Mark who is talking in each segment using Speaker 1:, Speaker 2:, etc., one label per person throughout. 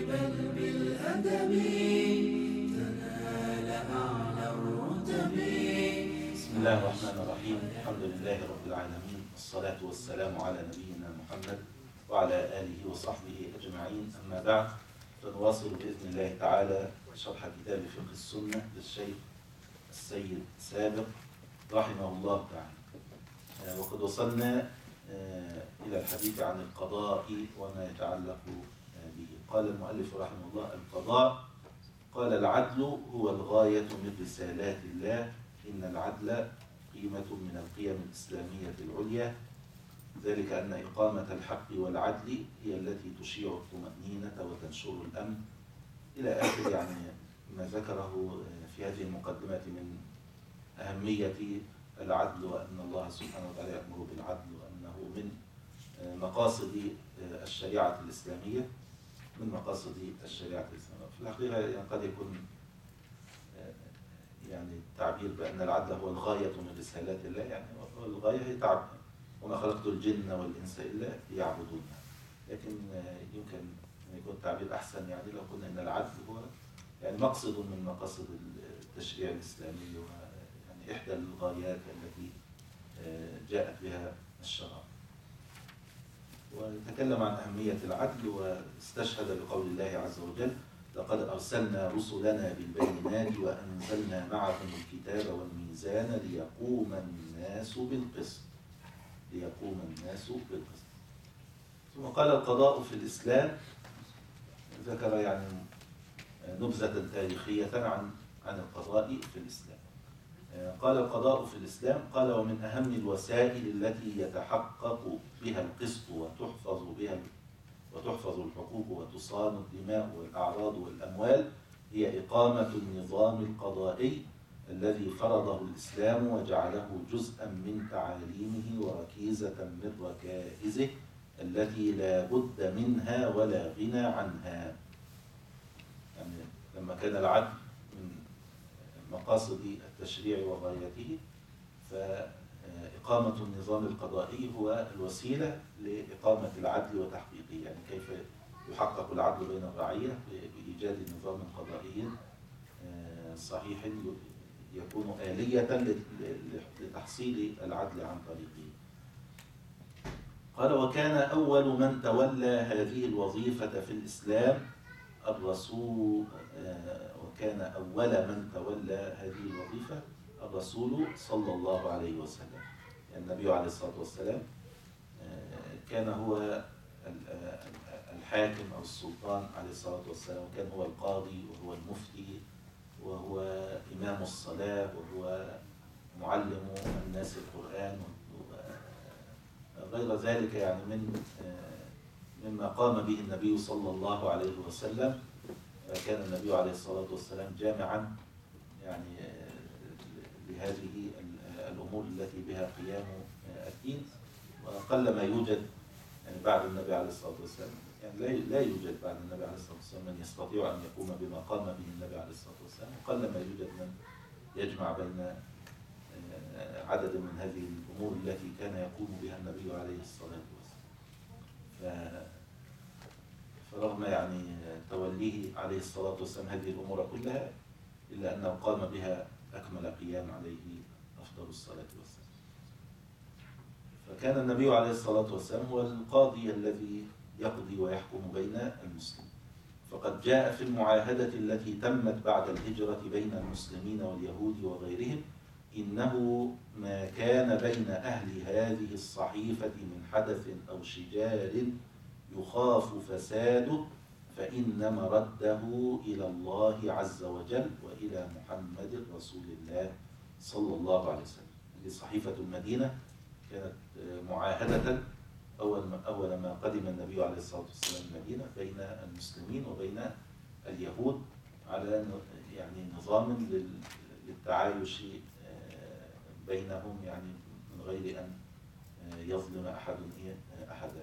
Speaker 1: بل بالأدب تنال أعلى الرتب.
Speaker 2: بسم الله الرحمن الرحيم. الحمد لله رب العالمين، والصلاة والسلام على نبينا محمد وعلى آله وصحبه أجمعين. أما بعد، فنواصل بإذن الله تعالى شرح كتاب فقه السنة للشيخ السيد سابق رحمه الله تعالى. وقد وصلنا إلى الحديث عن القضاء وما يتعلق به. قال المؤلف رحمه الله: القضاء. قال: العدل هو الغاية من رسالات الله، إن العدل قيمة من القيم الإسلامية العليا، ذلك أن إقامة الحق والعدل هي التي تشيع الطمأنينة وتنشر الأمن، إلى آخر يعني ما ذكره في هذه المقدمات من أهمية العدل، وأن الله سبحانه وتعالى يأمر بالعدل، وأنه من مقاصد الشريعة الإسلامية، من مقاصد الشريعة الإسلامية. في الحقيقة يعني قد يكون يعني التعبير بأن العدل هو الغاية من رسالات الله، يعني الغاية هي تعب، وما خلقت الجن والإنس إلا ليعبدون، لكن يمكن أن يكون التعبير أحسن يعني لو قلنا أن العدل هو يعني مقصد من مقاصد التشريع الإسلامي، ويعني إحدى الغايات التي جاءت بها الشرع. وتكلم عن أهمية العدل، واستشهد بقول الله عز وجل: لقد أرسلنا رسلنا بالبينات وأنزلنا معهم الكتاب والميزان ليقوم الناس بالقسط. ثم قال: القضاء في الإسلام. ذكر يعني نبذة تاريخية عن القضاء في الإسلام. قال: القضاء في الإسلام. قال: ومن أهم الوسائل التي يتحقق بها القسط وتحفظ الحقوق وتصان الدماء والأعراض والأموال هي إقامة النظام القضائي الذي فرضه الإسلام وجعله جزءا من تعاليمه وركيزة من ركائزه التي لا بد منها ولا غنى عنها. يعني لما كان العدل من مقاصد التشريع وغايته، فإقامة النظام القضائي هو الوسيلة لإقامة العدل وتحقيقه. يعني كيف يحقق العدل بين الرعية؟ بإيجاد نظام قضائي صحيح يكون آلية لتحصيل العدل عن طريقه. قال: وكان أول من تولى هذه الوظيفة في الإسلام الرسول. وكان أول من تولى هذه الوظيفة الرسول صلى الله عليه وسلم. يعني النبي عليه الصلاة والسلام كان هو الحاكم أو السلطان عليه الصلاة والسلام، وكان هو القاضي وهو المفتي وهو إمام الصلاة وهو معلم الناس القرآن وغير ذلك، يعني مما قام به النبي صلى الله عليه وسلم. كان النبي عليه الصلاة والسلام جامعا يعني لهذه الأمور التي بها قيام الدين، وقل ما يوجد يعني بعد النبي عليه الصلاة والسلام، يعني لا يوجد بعد النبي عليه الصلاة والسلام من يستطيع أن يقوم بما قام به النبي عليه الصلاة والسلام، وقل ما يوجد من يجمع بين عدد من هذه الأمور التي كان يقوم بها النبي عليه الصلاة والسلام. فرغم يعني توليه عليه الصلاة والسلام هذه الأمور كلها، إلا أنه قام بها أكمل قيام عليه أفضل الصلاة والسلام. فكان النبي عليه الصلاة والسلام هو القاضي الذي يقضي ويحكم بين المسلمين. فقد جاء في المعاهدة التي تمت بعد الهجرة بين المسلمين واليهود وغيرهم: إنه ما كان بين أهل هذه الصحيفة من حدث أو شجار يخاف فساده فإن مرده إلى الله عز وجل وإلى محمد رسول الله صلى الله عليه وسلم. هذه صحيفة المدينة كانت معاهدة أول ما قدم النبي عليه الصلاة والسلام المدينة بين المسلمين وبين اليهود على يعني نظام للتعايش بينهم، يعني من غير أن يظلم أحد أحدا.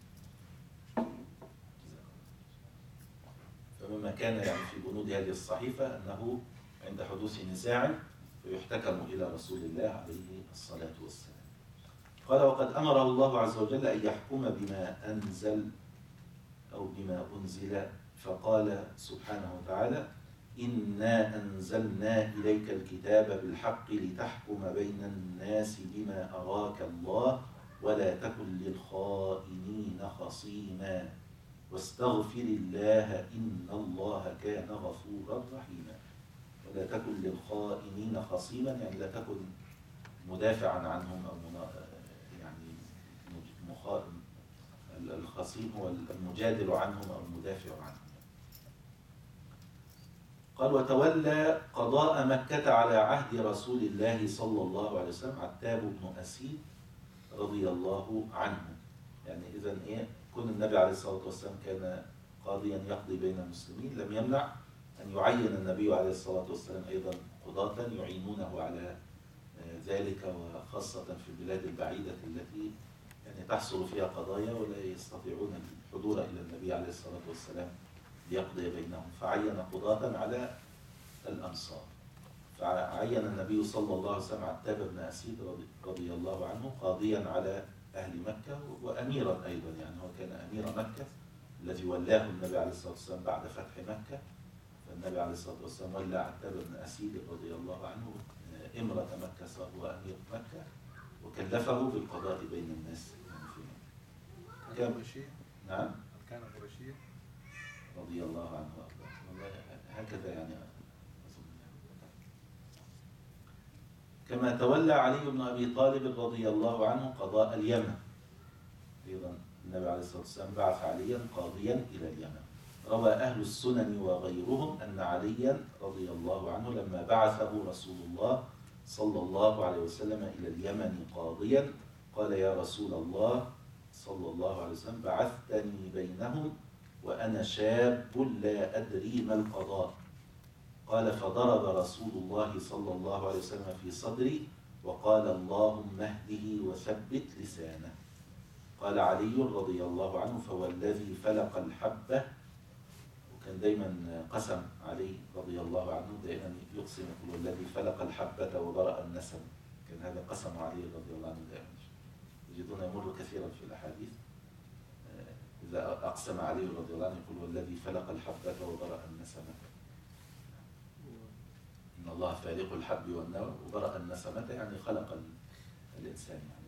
Speaker 2: فمما كان يعني في بنود هذه الصحيفة أنه عند حدوث نزاع فيحتكم إلى رسول الله عليه الصلاة والسلام. قال: وقد أمره الله عز وجل أن يحكم بما أنزل أو بما أنزل فقال سبحانه وتعالى: إنا أنزلنا إليك الكتاب بالحق لتحكم بين الناس بما أراك الله ولا تكن للخائنين خصيما واستغفر الله إن الله كان غفورا رحيما. ولا تكن للخائنين خصيما يعني لا تكن مدافعا عنهم أو يعني الخصيم هو المجادل عنهم أو المدافع عنهم. قال: وتولى قضاء مكة على عهد رسول الله صلى الله عليه وسلم عتاب بن أسيد رضي الله عنه. يعني إذن كون النبي عليه الصلاة والسلام كان قاضيا يقضي بين المسلمين لم يمنع أن يعين النبي عليه الصلاة والسلام أيضا قضاة يعينونه على ذلك، وخاصة في البلاد البعيدة التي يعني تحصل فيها قضايا ولا يستطيعون الحضور إلى النبي عليه الصلاة والسلام ليقضي بينهم، فعين قضاة على الأمصار. فعين النبي صلى الله عليه وسلم عتاب بن أسيد رضي الله عنه قاضيا على أهل مكة وأميرا أيضا، يعني هو كان أمير مكة الذي ولاه النبي عليه الصلاة والسلام بعد فتح مكة. فالنبي عليه الصلاة والسلام ولى عتاب بن أسيد رضي الله عنه إمرة مكة، صار هو أمير مكة، وكلفه بالقضاء بين الناس. يعني
Speaker 3: كان قرشي؟
Speaker 2: نعم
Speaker 3: كان قرشي
Speaker 2: رضي الله عنه وأرضاه. والله هكذا يعني أظن. كما تولى علي بن أبي طالب رضي الله عنه قضاء اليمن أيضا، النبي عليه الصلاة والسلام بعث عليا قاضيا إلى اليمن. روى أهل السنن وغيرهم أن عليا رضي الله عنه لما بعثه رسول الله صلى الله عليه وسلم إلى اليمن قاضيا قال: يا رسول الله صلى الله عليه وسلم بعثتني بينهم وأنا شاب لا أدري ما القضاء. قال: فضرب رسول الله صلى الله عليه وسلم في صدري وقال: اللهم اهده وثبت لسانه. قال علي رضي الله عنه: فوالذي فلق الحبة. وكان دايما قسم علي رضي الله عنه دائما يقسم يقول: والذي فلق الحبة وبرأ النسم. كان هذا قسم علي رضي الله عنه دائما، يجدون يمر كثيرا في الأحاديث إذا أقسم علي رضي الله عنه يقول: والذي فلق الحبة وبرأ النسمة. إن الله فالق الحب والنوى وبرأ النسمة يعني خلق الإنسان يعني.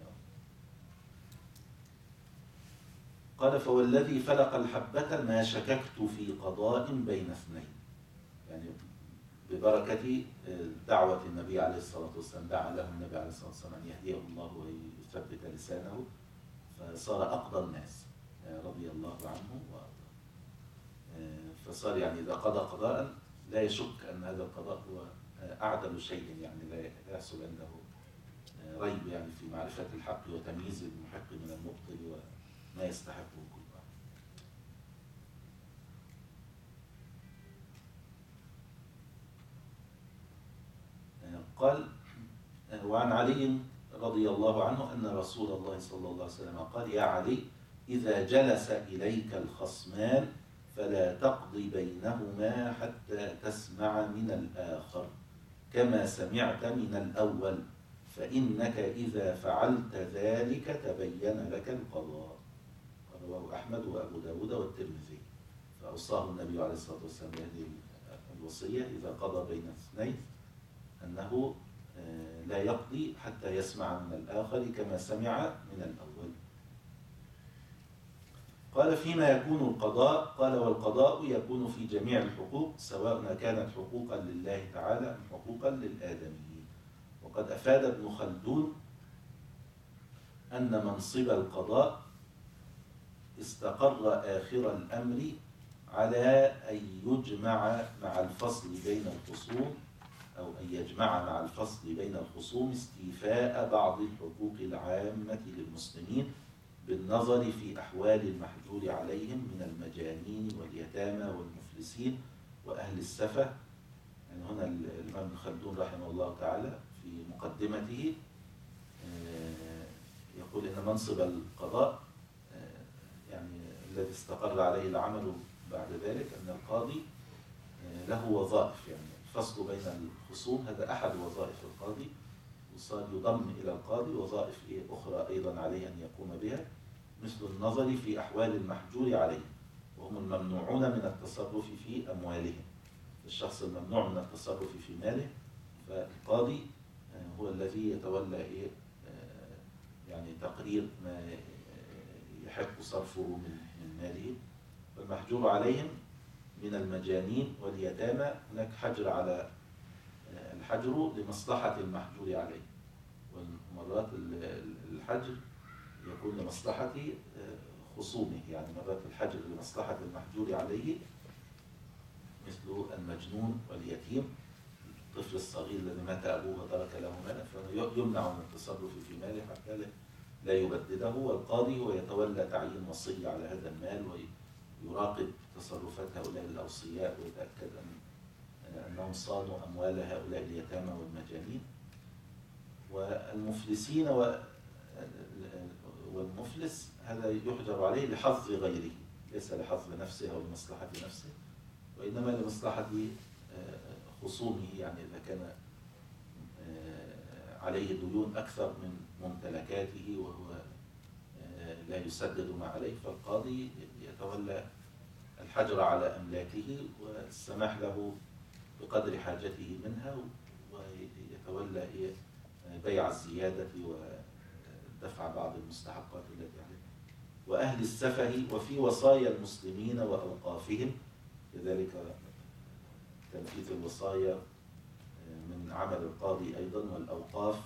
Speaker 2: قال: فوالذي فلق الحبة ما شككت في قضاء بين اثنين. يعني ببركة دعوة النبي عليه الصلاة والسلام دعا له النبي عليه الصلاة والسلام أن يهديه الله ويثبت لسانه، فصار أقضى الناس رضي الله عنه فصار يعني إذا قضى قضاء لا يشك أن هذا القضاء هو أعدل شيء، يعني لا يحصل عنده ريب يعني في معرفة الحق وتمييز المحق من المبطل وما يستحقه كل واحد. قال: وعن علي رضي الله عنه أن رسول الله صلى الله عليه وسلم قال: يا علي إذا جلس إليك الخصمان فلا تقضي بينهما حتى تسمع من الآخر كما سمعت من الأول، فإنك إذا فعلت ذلك تبين لك القضاء. رواه أحمد وأبو داود والترمذي. فأوصاه النبي عليه الصلاة والسلام بهذه الوصية إذا قضى بين اثنين أنه لا يقضي حتى يسمع من الآخر كما سمع من الأول. قال: فيما يكون القضاء؟ قال: والقضاء يكون في جميع الحقوق سواء كانت حقوقا لله تعالى أم حقوقا للآدميين. وقد أفاد ابن خلدون أن منصب القضاء استقر آخر الأمر على أن يجمع مع الفصل بين الخصوم أو أن يجمع مع الفصل بين الخصوم استيفاء بعض الحقوق العامة للمسلمين بالنظر في أحوال المحجور عليهم من المجانين واليتامى والمفلسين وأهل السفة. يعني هنا الإمام ابن خلدون رحمه الله تعالى في مقدمته يقول إن منصب القضاء يعني الذي استقر عليه العمل بعد ذلك أن القاضي له وظائف، يعني الفصل بين الخصوم هذا أحد وظائف القاضي، وصار يضم إلى القاضي وظائف أخرى أيضا عليه أن يقوم بها، مثل النظر في أحوال المحجور عليه وهم الممنوعون من التصرف في أموالهم. الشخص الممنوع من التصرف في ماله، فالقاضي هو الذي يتولى يعني تقرير ما يحق صرفه من ماله. فالمحجور عليهم من المجانين واليتامى هناك حجر على الحجر لمصلحة المحجور عليه، ومرات الحجر يكون لمصلحة خصومه، يعني مرات الحجر لمصلحة المحجور عليه مثل المجنون واليتيم، الطفل الصغير الذي مات أبوه وترك له مالا فيمنع من التصرف في ماله حتى لا يبدده، والقاضي هو يتولى تعيين وصي على هذا المال ويراقب تصرفات هؤلاء الأوصياء ويتأكد أنهم صانوا أموال هؤلاء اليتامى والمجانين. والمفلسين والمفلس هذا يحجر عليه لحظ غيره، ليس لحظ نفسه أو لمصلحة نفسه، وإنما لمصلحة خصومه، يعني إذا كان عليه ديون أكثر من ممتلكاته وهو لا يسدد ما عليه، فالقاضي يتولى الحجر على أملاكه والسماح له بقدر حاجته منها، ويتولى بيع الزيادة ودفع بعض المستحقات التي عليه. وأهل السفه وفي وصايا المسلمين وأوقافهم، لذلك تنفيذ الوصايا من عمل القاضي أيضا. والأوقاف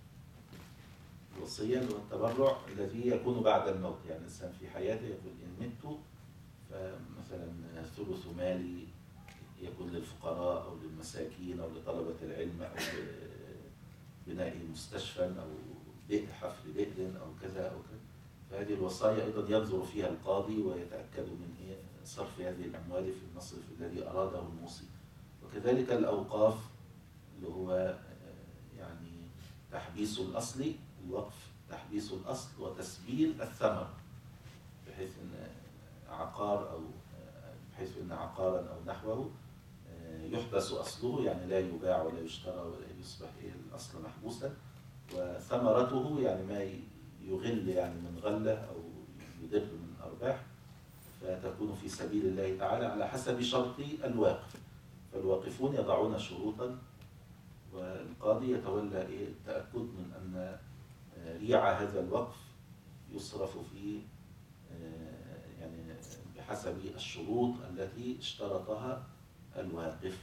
Speaker 2: الوصية والتبرع الذي يكون بعد الموت، يعني الإنسان في حياته يقول إن مت فمثلا ثلث مالي يكون للفقراء أو للمساكين أو لطلبة العلم أو بناء مستشفى أو بئر حفر بئر أو كذا أو كذا. فهذه الوصايا أيضا ينظر فيها القاضي ويتأكد من صرف هذه الأموال في المصرف الذي أراده الموصي. وكذلك الأوقاف اللي هو يعني تحبيس الأصل، الوقف تحبيس الأصل وتسبيل الثمر، بحيث أن عقار أو بحيث أن عقارا أو نحوه يحبس أصله، يعني لا يباع ولا يشترى ولا يصبح الأصل محبوسا، وثمرته يعني ما يغل يعني من غلة أو يدر من أرباح، فتكون في سبيل الله تعالى على حسب شرط الواقف. فالواقفون يضعون شروطا، والقاضي يتولى التأكد من أن ريع هذا الوقف يصرف فيه يعني بحسب الشروط التي اشترطها الواقف.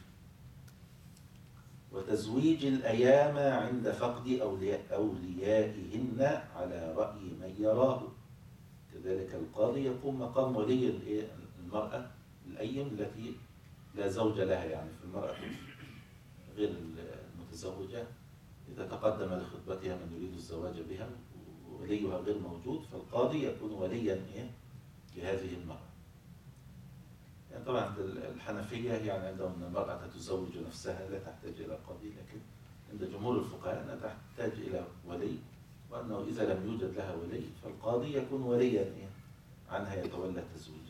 Speaker 2: وتزويج الأيام عند فقد أوليائهن على رأي من يراه، كذلك القاضي يقوم مقام ولي المرأة الأيم التي لا زوج لها، يعني في المرأة غير المتزوجة إذا تقدم لخطبتها من يريد الزواج بها ووليها غير موجود، فالقاضي يكون وليا لهذه المرأة. يعني طبعا الحنفية يعني عندهم أن المرأة تزوج نفسها لا تحتاج إلى قاضي، لكن عند جمهور الفقهاء أنها تحتاج إلى ولي، وأنه إذا لم يوجد لها ولي فالقاضي يكون وليا عنها يتولى تزويجها.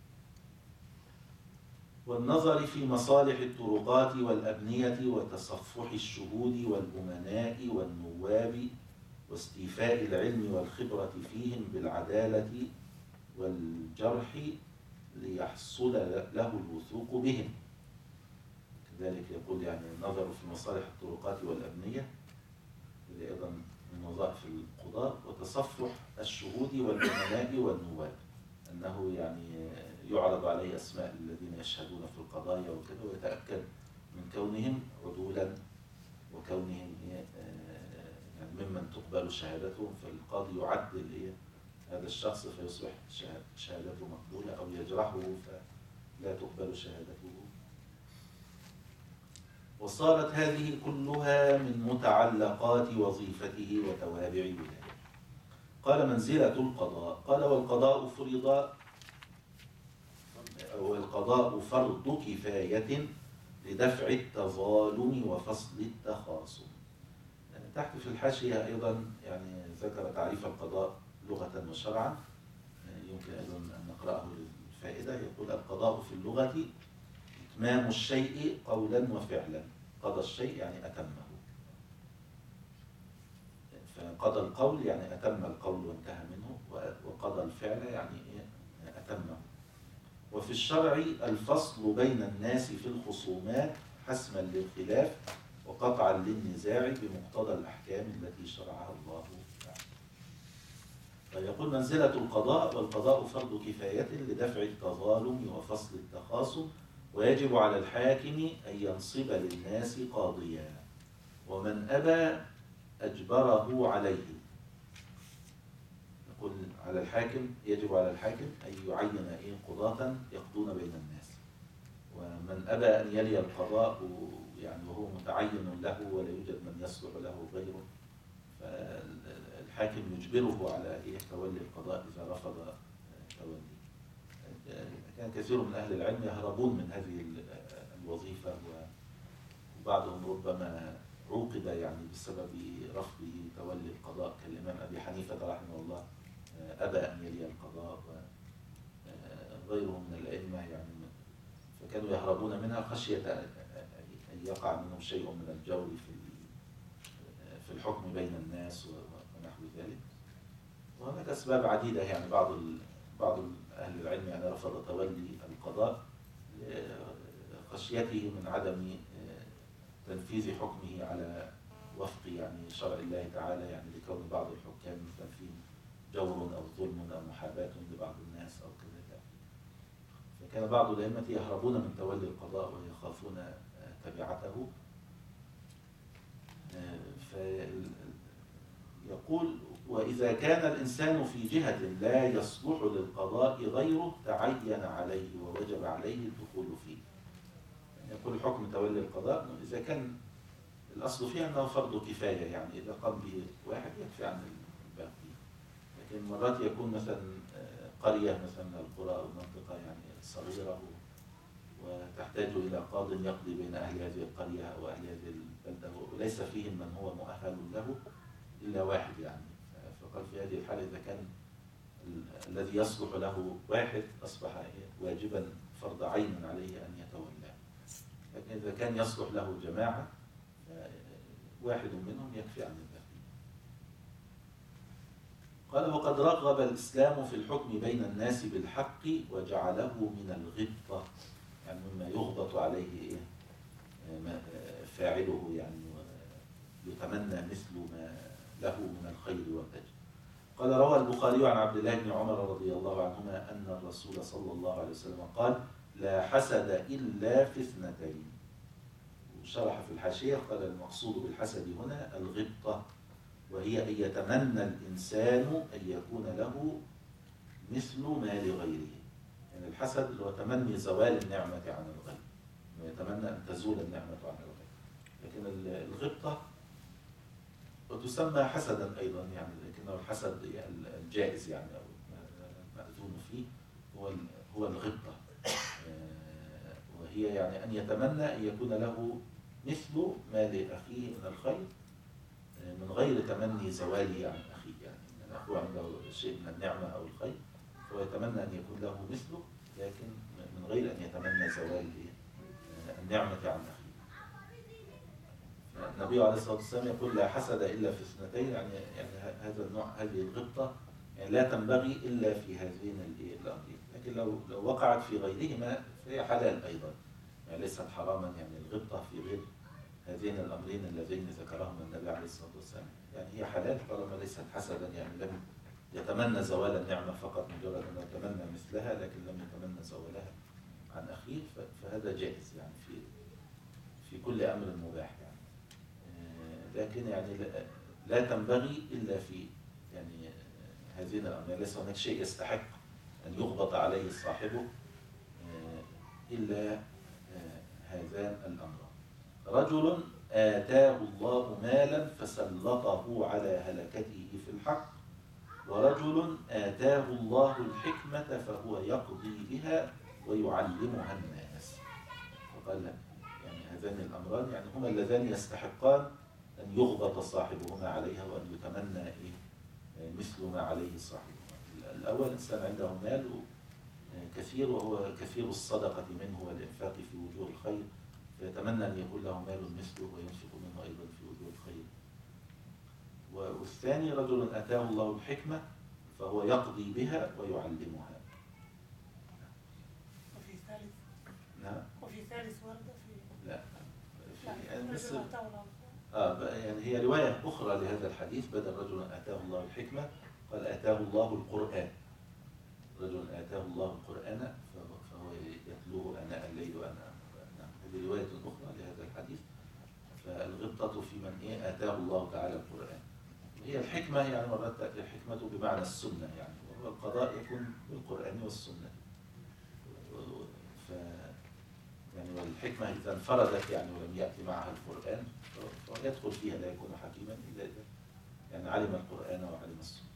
Speaker 2: والنظر في مصالح الطرقات والأبنية وتصفح الشهود والأمناء والنواب واستيفاء العلم والخبرة فيهم بالعدالة والجرح ليحصل له الوثوق بهم. كذلك يقول يعني النظر في مصالح الطرقات والأبنية اللي أيضا من وظائف القضاء، وتصفح الشهود والأمناء والنواب، أنه يعني يعرض عليه أسماء الذين يشهدون في القضايا وكذا، ويتأكد من كونهم عدولا وكونهم يعني ممن تقبل شهادتهم، فالقاضي يعدل هذا الشخص فيصبح شهادته مقبولة، أو يجرحه فلا تقبل شهادته. وصارت هذه كلها من متعلقات وظيفته وتوابع ولايته. قال منزلة القضاء، قال والقضاء فرض كفاية لدفع التظالم وفصل التخاصم. تحت في الحاشية أيضا يعني ذكر تعريف القضاء لغة وشرعا، يمكن أيضا أن نقرأه للفائدة. يقول القضاء في اللغة إتمام الشيء قولا وفعلا. قضى الشيء يعني أتمه، فقضى القول يعني أتم القول وانتهى منه، وقضى الفعل يعني أتمه. وفي الشرع الفصل بين الناس في الخصومات حسما للخلاف وقطعا للنزاع بمقتضى الأحكام التي شرعها الله تعالى. فيقول منزلة القضاء، والقضاء فرض كفاية لدفع التظالم وفصل التخاصم، ويجب على الحاكم أن ينصب للناس قاضيا، ومن أبى أجبره عليه. يقول على الحاكم، يجب على الحاكم أن يعين قضاة يقضون بين الناس، ومن أبى أن يلي القضاء يعني وهو متعين له ولا يوجد من يصلح له غيره، فالحاكم يجبره على تولي القضاء إذا رفض توليه. كان كثير من أهل العلم يهربون من هذه الوظيفة، وبعضهم ربما عوقب يعني بسبب رفضه تولي القضاء، كالإمام أبي حنيفة رحمه الله أبى أن يلي القضاء، وغيره من الأئمة يعني، فكانوا يهربون منها خشية أن يقع منهم شيء من الجور في الحكم بين الناس ونحو ذلك. وهناك أسباب عديدة، يعني بعض أهل العلم يعني رفض تولي القضاء خشيته من عدم تنفيذ حكمه على وفق يعني شرع الله تعالى، يعني لكون بعض الحكام فيهم جور أو ظلم أو محاباة لبعض الناس أو كذا. فكان بعض الأئمة يهربون من تولي القضاء ويخافون تبعته. فيقول وإذا كان الإنسان في جهة لا يصلح للقضاء غيره تعين عليه ووجب عليه الدخول فيه. يقول حكم تولي القضاء إذا كان الأصل فيها أنه فرض كفاية، يعني إذا قام به واحد يكفي عن الباقي. لكن مرات يكون مثلا قرية مثلا من القرى أو منطقة يعني صغيرة وتحتاج إلى قاض يقضي بين أهل هذه القرية أو أهل هذه البلدة، وليس فيهم من هو مؤهل له إلا واحد يعني. فقال في هذه الحالة إذا كان الذي يصلح له واحد أصبح واجبا فرض عين عليه أن يتولاه. لكن إذا كان يصلح له جماعة واحد منهم يكفي عن الباقي. قال وقد رغب الإسلام في الحكم بين الناس بالحق وجعله من الغبطة، يعني مما يغبط عليه فاعله، يعني يتمنى مثل ما له من الخير والأجر. قال روى البخاري عن عبد الله بن عمر رضي الله عنهما أن الرسول صلى الله عليه وسلم قال لا حسد إلا في اثنتين. وشرح في الحاشية قال المقصود بالحسد هنا الغبطة، وهي أن يتمنى الإنسان أن يكون له مثل ما لغيره. يعني الحسد اللي هو تمني زوال النعمة عن الغير، ويتمنى أن تزول النعمة عن الغير. لكن الغبطة وتسمى حسدا أيضا، يعني لكنه الحسد الجائز يعني أو المأذون فيه هو الغبطة، وهي يعني أن يتمنى أن يكون له مثل ما لأخيه من الخير من غير تمني زواله عن أخيه، يعني أن أخوه عنده شيء من النعمة أو الخير فهو يتمنى أن يكون له مثله، لكن من غير أن يتمنى زوال النعمة عن أخيه. النبي عليه الصلاة والسلام يقول لا حسد إلا في اثنتين، يعني هذا النوع، هذه الغبطة يعني لا تنبغي إلا في هذين الأمرين، لكن لو وقعت في غيرهما فهي حلال أيضا، يعني ليست حراما. يعني الغبطة في غير هذين الأمرين اللذين ذكرهما النبي عليه الصلاة والسلام يعني هي حلال طالما ليست حسدا، يعني لم يتمنى زوال النعمة فقط مجرد أنه يتمنى مثلها، لكن لم يتمنى زوالها عن أخيه، فهذا جائز يعني في كل أمر مباح يعني. لكن يعني لا تنبغي إلا في يعني هذين الأمرين، ليس هناك شيء يستحق أن يغبط عليه صاحبه إلا هذان الأمران. رجل آتاه الله مالا فسلطه على هلكته في الحق، ورجل آتاه الله الحكمة فهو يقضي بها ويعلمها الناس. وقال يعني هذان الأمران يعني هما اللذان يستحقان أن يغبط صاحبهما عليها وأن يتمنى مثل ما عليه صاحبهما. الأول إنسان عنده مال كثير وهو كثير الصدقة منه والإنفاق في وجوه الخير، فيتمنى أن يكون له مال مثله وينفق منه أيضا في وجوه الخير. والثاني رجل أتاه الله الحكمة فهو يقضي بها ويعلمها. بس يعني هي رواية أخرى لهذا الحديث، بدل رجل آتاه الله الحكمة قال آتاه الله القرآن. رجل آتاه الله القرآن فهو يتلوه آناء الليل وآناء النهار. هذه رواية أخرى لهذا الحديث. فالغبطة في من آتاه الله تعالى القرآن. هي الحكمة يعني مرات تأتي الحكمة بمعنى السنة يعني، وهو القضاء يكون بالقرآن والسنة. يعني والحكمة إذا انفردت يعني ولم يأتي معها القرآن فيدخل فيها، لا يكون حكيما إلا إذا يعني علم القرآن وعلم السنة.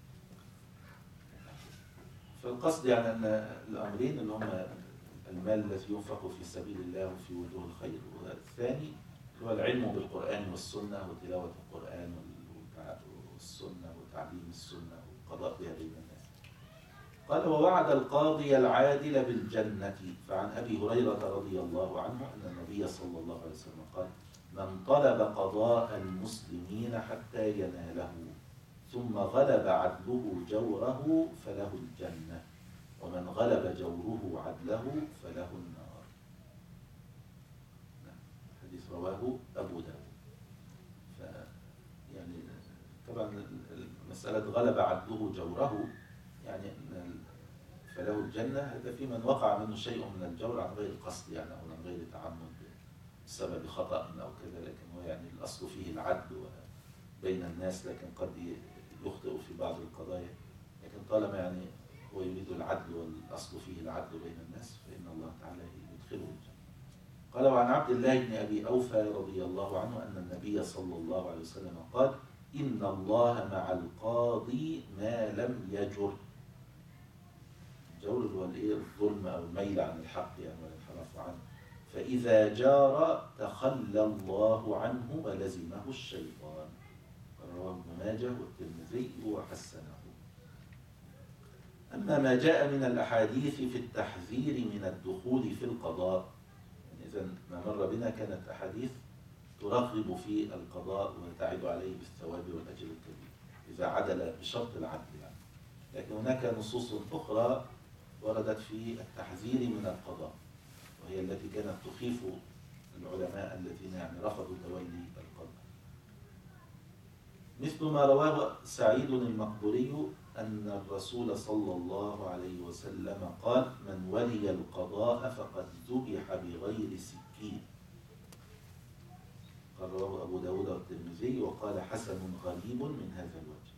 Speaker 2: فالقصد يعني أن الأمرين اللي هم المال الذي ينفق في سبيل الله وفي وجوه الخير، والثاني هو العلم بالقرآن والسنة وتلاوة القرآن والسنة وتعليم السنة والقضاء بها بين الناس. قال ووعد القاضي العادل بالجنة. فعن أبي هريرة رضي الله عنه أن النبي صلى الله عليه وسلم قال من طلب قضاء المسلمين حتى يناله ثم غلب عدله جوره فله الجنة، ومن غلب جوره عدله فله النار. الحديث رواه أبو داود. يعني طبعا مسألة غلب عدله جوره يعني فله الجنة، هذا في من وقع منه شيء من الجور عن غير قصد يعني، أو من غير تعمد بسبب خطأ أو كذا، لكن هو يعني الأصل فيه العدل بين الناس، لكن قد يخطئ في بعض القضايا، لكن طالما يعني هو يريد العدل والأصل فيه العدل بين الناس فإن الله تعالى يدخله الجنة. قال وعن عبد الله بن أبي أوفى رضي الله عنه أن النبي صلى الله عليه وسلم قال إن الله مع القاضي ما لم يجر. الجور هو الظلم أو الميل عن الحق يعني والانحراف عنه. فإذا جار تخلى الله عنه ولزمه الشيطان. رواه ابن ماجه والترمذي وحسنه. أما ما جاء من الأحاديث في التحذير من الدخول في القضاء، يعني إذا ما مر بنا كانت أحاديث ترغب في القضاء وتعد عليه بالثواب والأجر الكبير إذا عدل بشرط العدل يعني. لكن هناك نصوص أخرى وردت في التحذير من القضاء، وهي التي كانت تخيف العلماء الذين يعني رفضوا تولي القضاء. مثل ما رواه سعيد المقبوري أن الرسول صلى الله عليه وسلم قال من ولي القضاء فقد ذبح بغير سكين. قال رواه أبو داود والترمذي وقال حسن غريب من هذا الوجه،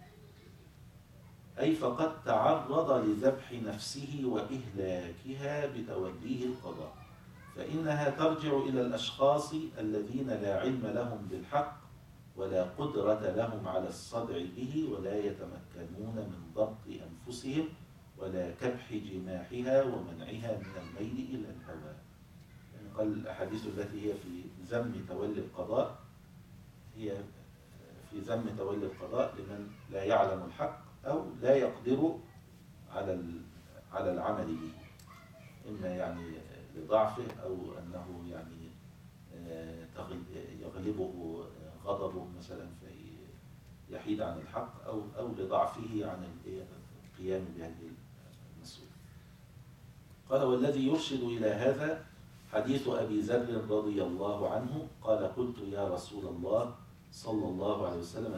Speaker 2: أي فقد تعرض لذبح نفسه وإهلاكها بتوليه القضاء، فإنها ترجع إلى الأشخاص الذين لا علم لهم بالحق ولا قدرة لهم على الصدع به ولا يتمكنون من ضبط أنفسهم ولا كبح جماحها ومنعها من الميل إلى الهوى. يعني قال الأحاديث التي هي في ذم تولي القضاء هي في ذم تولي القضاء لمن لا يعلم الحق أو لا يقدر على العمل به، إما يعني لضعفه أو أنه يعني يغلبه غضبه مثلا فيحيد عن الحق أو لضعفه عن القيام بهذه المسؤولية. قال والذي يرشد إلى هذا حديث أبي ذر رضي الله عنه قال قلت يا رسول الله صلى الله عليه وسلم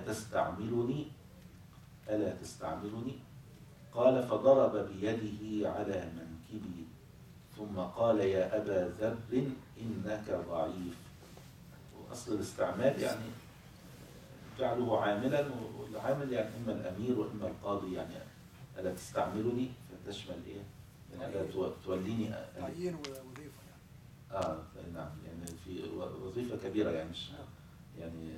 Speaker 2: ألا تستعملني؟ قال فضرب بيده على منكبي ثم قال يا أبا ذر إنك ضعيف. وأصل الاستعمال يعني جعله عاملا، والعامل يعني إما الأمير وإما القاضي، يعني ألا تستعملني فتشمل إيه؟ يعني ألا توليني
Speaker 3: تعيين وظيفة يعني.
Speaker 2: نعم، يعني في وظيفة كبيرة يعني مش يعني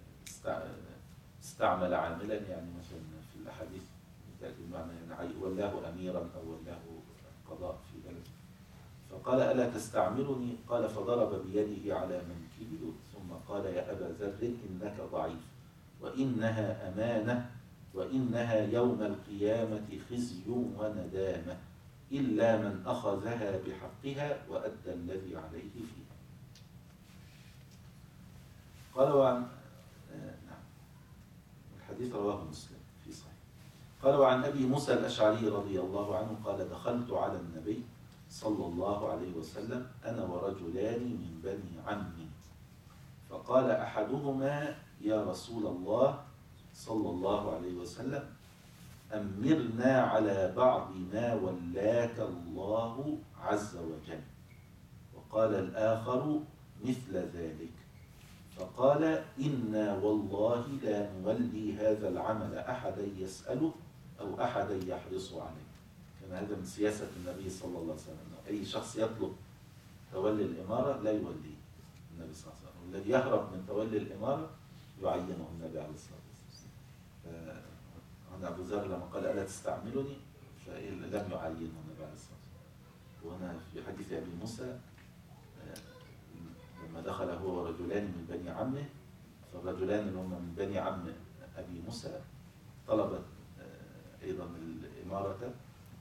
Speaker 2: استعمل عاملا يعني مثلا في الأحاديث تأتي بمعنى يعني ولاه أميرا أو ولاه قضاء في بلد. فقال ألا تستعملني؟ قال فضرب بيده على منكبي ثم قال يا أبا ذر إنك ضعيف وإنها أمانة وإنها يوم القيامة خزي وندامة إلا من أخذها بحقها وأدى الذي عليه فيها. قال وعن الحديث رواه مسلم في صحيح. قال وعن أبي موسى الأشعري رضي الله عنه قال دخلت على النبي صلى الله عليه وسلم أنا ورجلان من بني عمي فقال أحدهما: يا رسول الله صلى الله عليه وسلم، أمرنا على بعض ما ولاك الله عز وجل. وقال الآخر مثل ذلك. فقال: إنا والله لا نولي هذا العمل أحدا يسأله أو أحدا يحرص عليه. كان هذا من سياسة النبي صلى الله عليه وسلم، أي شخص يطلب تولي الإمارة لا يوليه النبي صلى الله عليه وسلم، والذي يهرب من تولي الإمارة يعينه النبي عليه الصلاة والسلام. هنا أبو ذر لما قال: ألا تستعملني؟ لم يعينه النبي عليه الصلاة والسلام. وهنا في حديث أبي موسى لما دخل هو ورجلان من بني عمه، فالرجلان اللي هم من بني عم أبي موسى طلبت أيضا الإمارة،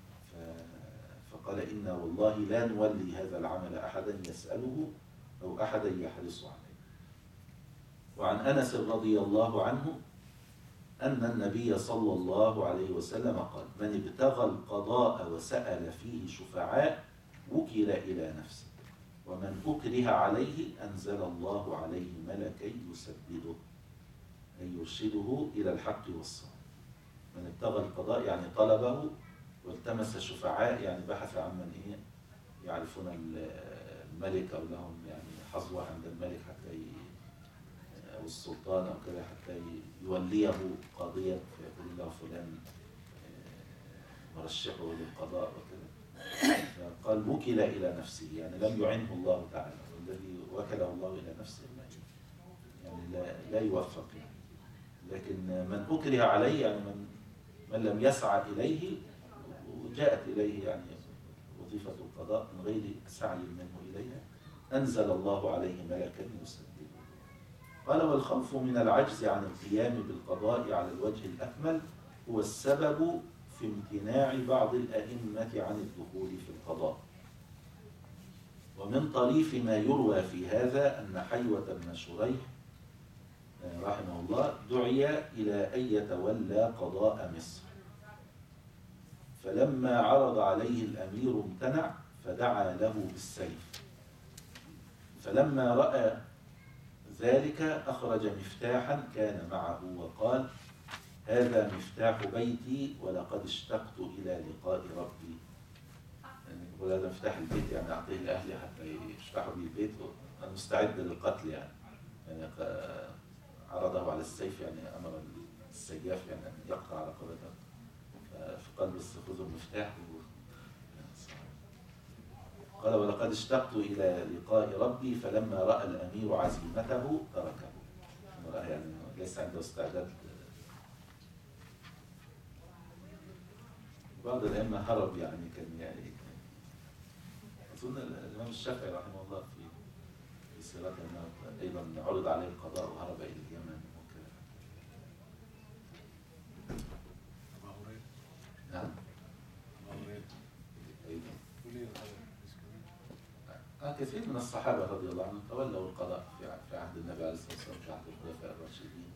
Speaker 2: فقال: إنا والله لا نولي هذا العمل أحدا يسأله أو أحدا يحرص عليه. وعن أنس رضي الله عنه أن النبي صلى الله عليه وسلم قال: من ابتغى القضاء وسأل فيه شفعاء وكل إلى نفسه، ومن أكره عليه أنزل الله عليه ملكي يسدده، أي يرشده إلى الحق والصواب. من ابتغى القضاء يعني طلبه، والتمس شفعاء يعني بحث عن من يعرفون الملك أو لهم يعني حظوة عند الملك حتى أو السلطان أو كذا حتى يوليه قاضيا، فيقول له فلان مرشحه للقضاء وكذا. فقال: وكل إلى نفسه، يعني لم يعنه الله تعالى، والذي وكله الله إلى نفسه يعني لا يوفق يعني. لكن من أكره عليه يعني من لم يسعى إليه وجاءت إليه يعني وظيفة القضاء من غير سعي منه إليها، أنزل الله عليه ملكا يسدده. قال: والخوف من العجز عن القيام بالقضاء على الوجه الأكمل هو السبب في امتناع بعض الأئمة عن الدخول في القضاء. ومن طريف ما يروى في هذا أن حيوة بن شريح رحمه الله دعي إلى أن يتولى قضاء مصر، فلما عرض عليه الأمير امتنع، فدعا له بالسيف. فلما رأى ذلك أخرج مفتاحا كان معه وقال: هذا مفتاح بيتي ولقد اشتقت إلى لقاء ربي. يعني يقول هذا مفتاح البيت، يعني أعطيه لأهلي حتى يفتحوا به البيت، أنا مستعد للقتل يعني عرضه على السيف، يعني أمر السياف يعني أن يقطع رقبته. فقال: بس خذوا المفتاح. قال: ولقد اشتقت إلى لقاء ربي، فلما رأى الأمير عزيمته تركه. رأى يعني ليس عنده استعداد. بعض الأئمة هرب يعني كان أظن الإمام الشافعي رحمه الله في سيرته أيضا عرض عليه القضاء وهرب إلى اليمن وكذا. نعم. كثير من الصحابة رضي الله عنهم تولوا القضاء في عهد النبي عليه الصلاة والسلام، في عهد الخلفاء الراشدين.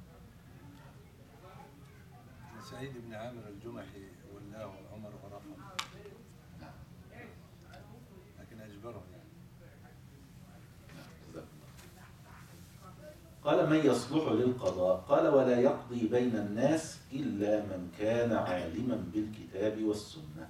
Speaker 4: سعيد بن عامر الجمحي ولاه عمر ورفض، لكن أجبره يعني.
Speaker 2: قال: من يصلح للقضاء؟ قال: ولا يقضي بين الناس إلا من كان عالما بالكتاب والسنة.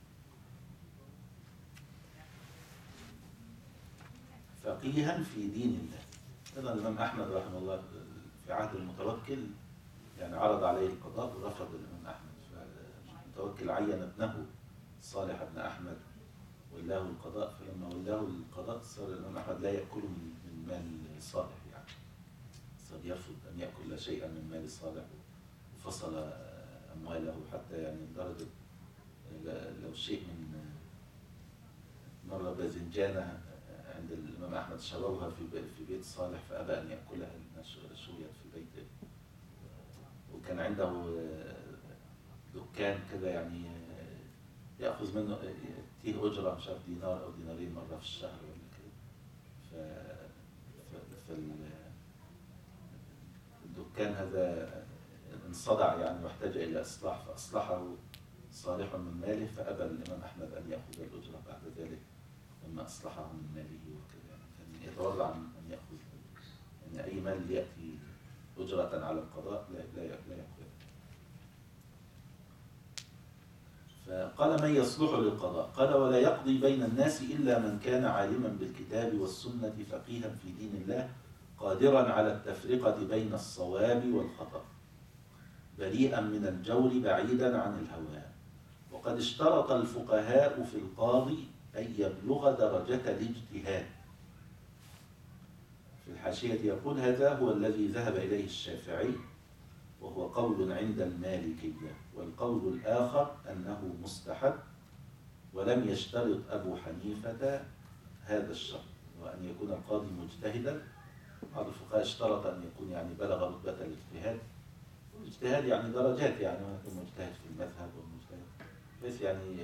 Speaker 2: فقيها في دين الله. أيضا الإمام أحمد رحمه الله في عهد المتوكل يعني عرض عليه القضاء ورفض الإمام أحمد، فالمتوكل عين ابنه صالح بن أحمد ولاه القضاء، فلما ولاه القضاء صار الإمام أحمد لا يأكل من مال صالح، يعني صار يرفض أن يأكل شيئا من مال صالح، وفصل أمواله حتى يعني لدرجة لو شيء من مرة باذنجانة عند الإمام أحمد شروها في بيت صالح فأبى أن يأكلها لأنها شويت في بيته. وكان عنده دكان كده يعني يأخذ منه يأتيه أجرة مش عارف دينار أو دينارين مرة في الشهر ولا كده. فالدكان هذا انصدع يعني واحتاج إلى إصلاح، فأصلحه صالح من ماله، فأبى الإمام أحمد أن يأخذ الأجرة بعد ذلك لما أصلحه من ماله وكذا. يعني كان يتورع عن أن يأخذ يعني أي مال يأتي أجرة على القضاء لا يقبل. فقال من يصلح للقضاء؟ قال ولا يقضي بين الناس إلا من كان عالما بالكتاب والسنة فقيها في دين الله قادرا على التفرقة بين الصواب والخطأ بريئا من الجور بعيدا عن الهوى. وقد اشترط الفقهاء في القاضي أن يبلغ درجة الاجتهاد. في الحاشية يقول هذا هو الذي ذهب إليه الشافعي وهو قول عند المالكية، والقول الآخر أنه مستحب، ولم يشترط أبو حنيفة هذا الشرط وأن يكون القاضي مجتهدا. بعض الفقهاء اشترط أن يكون يعني بلغ رتبة الاجتهاد، والاجتهاد يعني درجات، يعني يكون مجتهد في المذهب ومجتهد بس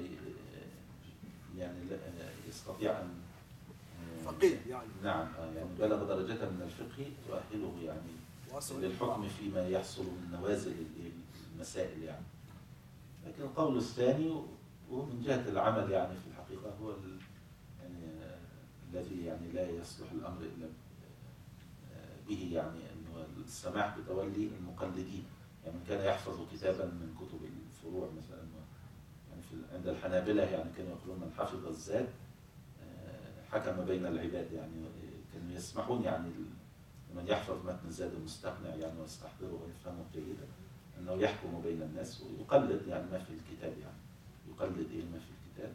Speaker 2: يعني يستطيع أن
Speaker 3: فقيه يعني.
Speaker 2: نعم يعني بلغ درجة من الفقه تؤهله يعني للحكم فيما يحصل من نوازل المسائل يعني. لكن القول الثاني هو من جهة العمل يعني في الحقيقة هو يعني الذي يعني لا يصلح الأمر إلا به، يعني أنه السماح بتولي المقلدين. يعني من كان يحفظ كتابا من كتب الفروع مثلا، يعني عند الحنابلة يعني كانوا يقولون من حفظ الزاد حكم بين العباد، يعني كانوا يسمحون يعني من يحفظ متن الزاد المستقنع يعني ويستحضره ويفهمه جيدا أنه يحكم بين الناس ويقلد يعني ما في الكتاب، يعني يقلد ما في الكتاب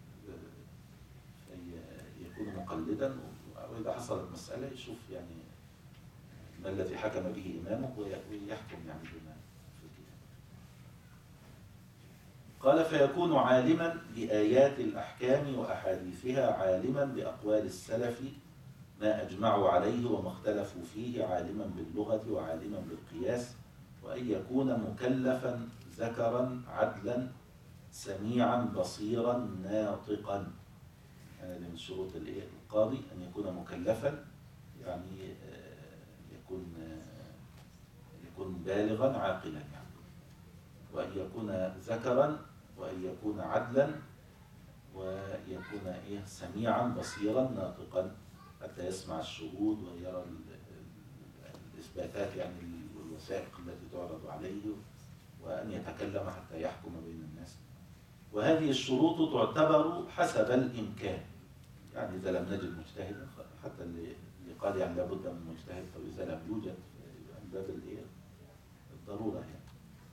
Speaker 2: يكون مقلدا، وإذا حصلت مسألة يشوف يعني ما الذي حكم به إمامه ويحكم يعني بما في الكتاب. قال فيكون عالما بآيات الأحكام وأحاديثها، عالما بأقوال السلف ما أجمعوا عليه وما اختلفوا فيه، عالما باللغة وعالما بالقياس، وأن يكون مكلفا ذكرا عدلا سميعا بصيرا ناطقا. هذا من شروط القاضي أن يكون مكلفا، يعني يكون بالغا عاقلا يعني، وأن يكون ذكرا، وأن يكون عدلا، ويكون سميعا بصيرا ناطقا حتى يسمع الشهود ويرى الإثباتات يعني الوثائق التي تعرض عليه، وأن يتكلم حتى يحكم بين الناس. وهذه الشروط تعتبر حسب الإمكان، يعني إذا لم نجد مجتهدا حتى اللي قال يعني لابد من مجتهد، فإذا لم يوجد من باب الضرورة يعني.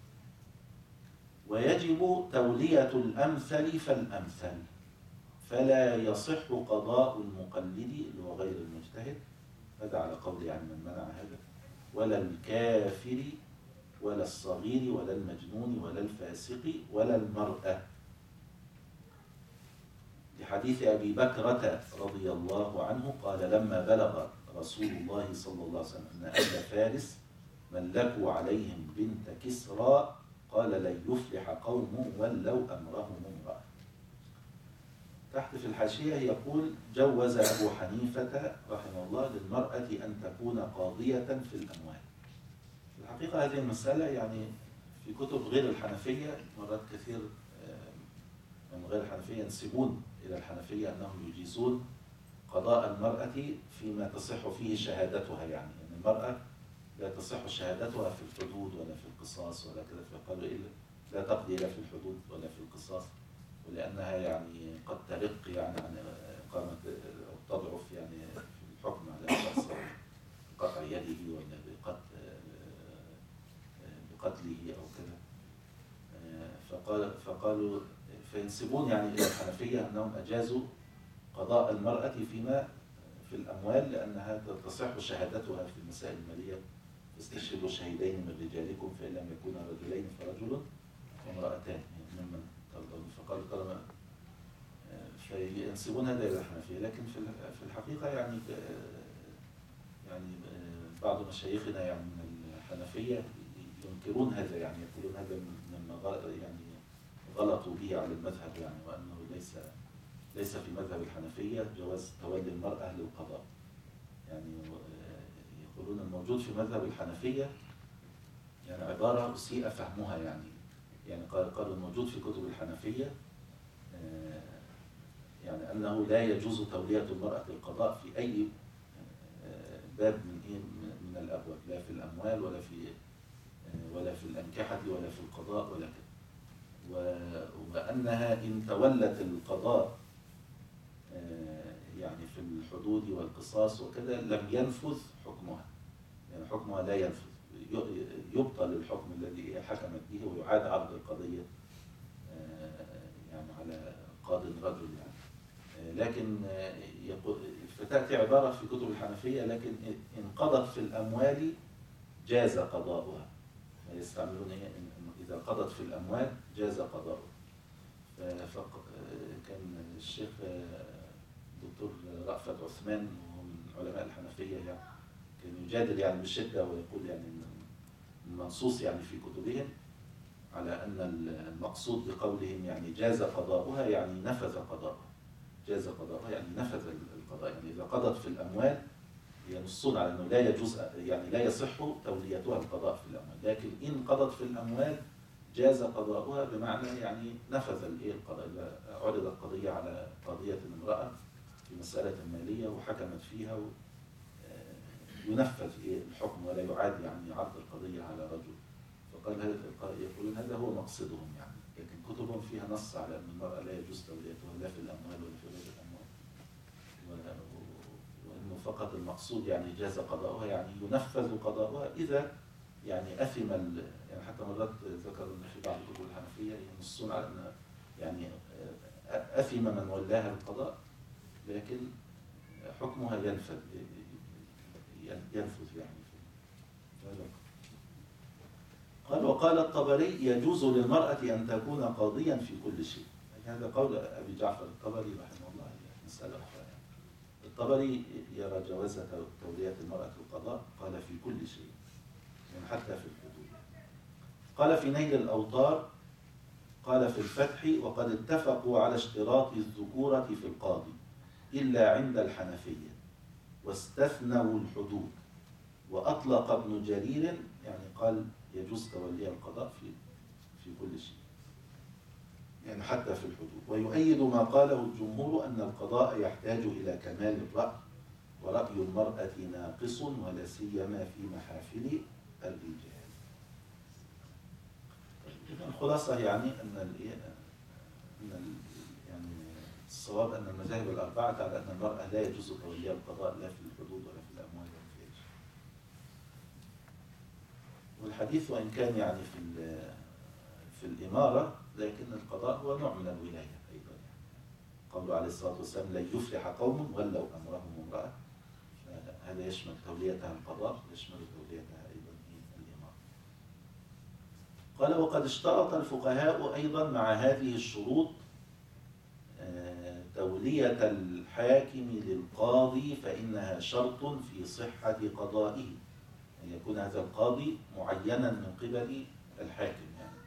Speaker 2: ويجب تولية الأمثل فالأمثل، فلا يصح قضاء المقلد اللي هو غير المجتهد، هذا على قول يعني من منع هذا، ولا الكافر ولا الصغير ولا المجنون ولا الفاسق ولا المرأة، لحديث أبي بكرة رضي الله عنه قال لما بلغ رسول الله صلى الله عليه وسلم أن أهل فارس ملكوا عليهم بنت كسرى قال لن يفلح قوم ولوا أمرهم امرأة. تحت في الحاشية يقول جوز أبو حنيفة رحمه الله للمرأة أن تكون قاضية في الأموال. في الحقيقة هذه المسألة يعني في كتب غير الحنفية مرات كثير من غير الحنفية ينسبون إلى الحنفية أنهم يجيزون قضاء المرأة فيما تصح فيه شهادتها، يعني أن المرأة لا تصح شهادتها في الحدود ولا في القصاص ولا كذا، فقالوا لا تقضي لا في الحدود ولا في القصاص، ولأنها يعني قد ترق يعني عن إقامة أو تضعف يعني في الحكم على الشخص بقطع يده ولا بقتله أو كذا. فقالوا فينسبون يعني إلى الحنفية أنهم أجازوا قضاء المرأة فيما في الأموال لأنها تصح شهادتها في المسائل المالية. استشهدوا شهيدين من رجالكم فإن لم يكونا رجلين فرجل وامرأتان ممن ترضون. فقالوا طالما فينسبون هذا إلى الحنفية، لكن في الحقيقة يعني بعض مشايخنا يعني من الحنفية ينكرون هذا، يعني يقولون هذا مما يعني غلطوا به على المذهب، يعني وأنه ليس في مذهب الحنفية جواز تولي المرأة للقضاء. يعني يقولون الموجود في مذهب الحنفية يعني عبارة أسيء فهمها، يعني قالوا الموجود في كتب الحنفية يعني أنه لا يجوز تولية المرأة للقضاء في أي باب من من الأبواب، لا في الأموال ولا في الأنكحة ولا في القضاء ولا كده. وأنها إن تولت القضاء يعني في الحدود والقصاص وكده لم ينفذ حكمها، يعني حكمها لا ينفذ، يبطل الحكم الذي حكمت به ويعاد عرض القضية يعني على قاض رجل يعني. لكن فتأتي عبارة في كتب الحنفية لكن إن قضت في الأموال جاز قضاؤها، يستعملون إذا قضت في الأموال جاز قضاؤها. كان الشيخ دكتور رأفت عثمان وهو من علماء الحنفية يعني كان يجادل يعني بشدة ويقول يعني المنصوص يعني في كتبهم على أن المقصود بقولهم يعني جاز قضاؤها يعني نفذ قضاؤها، جاز قضاؤها يعني نفذ القضاء. يعني إذا قضت في الأموال ينصون على أنه لا يجوز يعني لا يصح توليتها القضاء في الأموال، لكن إن قضت في الأموال جاز قضاؤها بمعنى يعني نفذ القضاء. إذا عرضت قضية على قضية امرأة في مسألة مالية وحكمت فيها ينفذ الحكم ولا يعاد يعني عرض القضية على رجل. يقولون هذا هو مقصدهم يعني، لكن كتبهم فيها نص على أن المرأة لا يجوز توليتها لا في الأموال ولا في غير الأموال، وأنه فقط المقصود يعني جاز قضاؤها يعني ينفذ قضاؤها إذا يعني أثم يعني حتى مرات ذكر أن في بعض الكتب الحنفية ينصون على أن يعني أثم من ولاها القضاء لكن حكمها ينفذ يعني. قال وقال الطبري يجوز للمرأة أن تكون قاضيا في كل شيء. هذا قول أبي جعفر الطبري رحمه الله، مسألة أخرى يعني. الطبري يرى جواز تولية المرأة القضاء، قال في كل شيء يعني حتى في الحدود. قال في نيل الأوطار قال في الفتح وقد اتفقوا على اشتراط الذكورة في القاضي إلا عند الحنفية واستثنوا الحدود، وأطلق ابن جرير يعني قال يجوز تولي القضاء في كل شيء يعني حتى في الحدود. ويؤيد ما قاله الجمهور أن القضاء يحتاج إلى كمال الرأي، ورأي المرأة ناقص ولا سيما في محافل الرجال. الخلاصة يعني يعني الصواب أن المذاهب الأربعة على أن المرأة لا يجوز تولي القضاء لا في الحدود ولا في الأموال ولا في أي شيء. والحديث وإن كان يعني في الإمارة لكن القضاء هو نوع من الولاية أيضا يعني. قوله عليه الصلاة والسلام لن يفلح قوم ولوا أمرهم امرأة، هذا يشمل توليتها القضاء يشمل توليتها أيضا الإمارة. قال وقد اشترط الفقهاء أيضا مع هذه الشروط تولية الحاكم للقاضي فإنها شرط في صحة قضائه، أن يكون هذا القاضي معينا من قبل الحاكم يعني.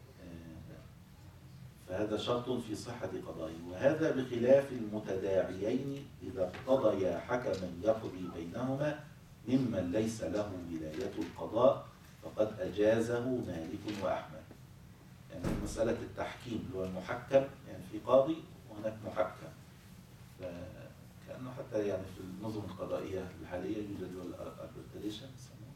Speaker 2: فهذا شرط في صحة قضائه، وهذا بخلاف المتداعيين إذا اقتضيا حكما يقضي بينهما ممن ليس له ولاية القضاء فقد أجازه مالك وأحمد. يعني مسألة التحكيم اللي هو المحكم يعني في قاضي وهناك محكم، فكأنه حتى يعني في النظم القضائية الحالية يوجد الاربيتريشن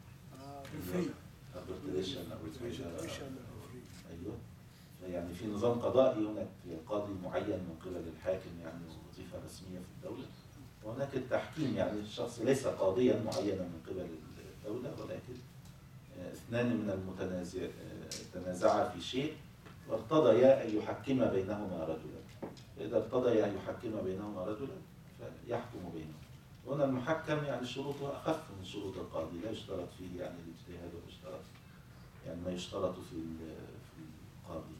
Speaker 2: أيوه. يعني في نظام قضائي هناك قاضي معين من قبل الحاكم يعني وظيفة رسمية في الدولة، وهناك التحكيم يعني الشخص ليس قاضيا معينا من قبل الدولة ولكن اثنان من تنازعا في شيء وارتضيا أن يحكم بينهما رجلا، فإذا ارتضيا أن يحكم بينهما رجلا فيحكم بينهم. هنا المحكم يعني شروطه أخف من شروط القاضي، لا يشترط فيه يعني الاجتهاد ويشترط يعني ما يشترط في القاضي.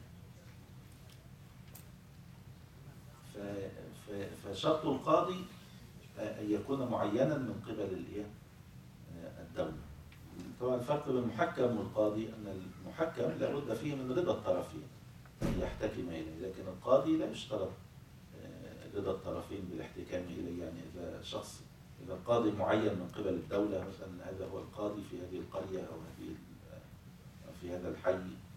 Speaker 2: فشرط القاضي أن يكون معينا من قبل الدولة. طبعا الفرق بين المحكم والقاضي أن المحكم لابد فيه من رضا الطرفين أن يحتكم إليه، لكن القاضي لا يشترط رضا الطرفين بالاحتكام إليه. يعني إذا القاضي معين من قبل الدولة مثلا هذا هو القاضي في هذه القرية أو في هذا الحي،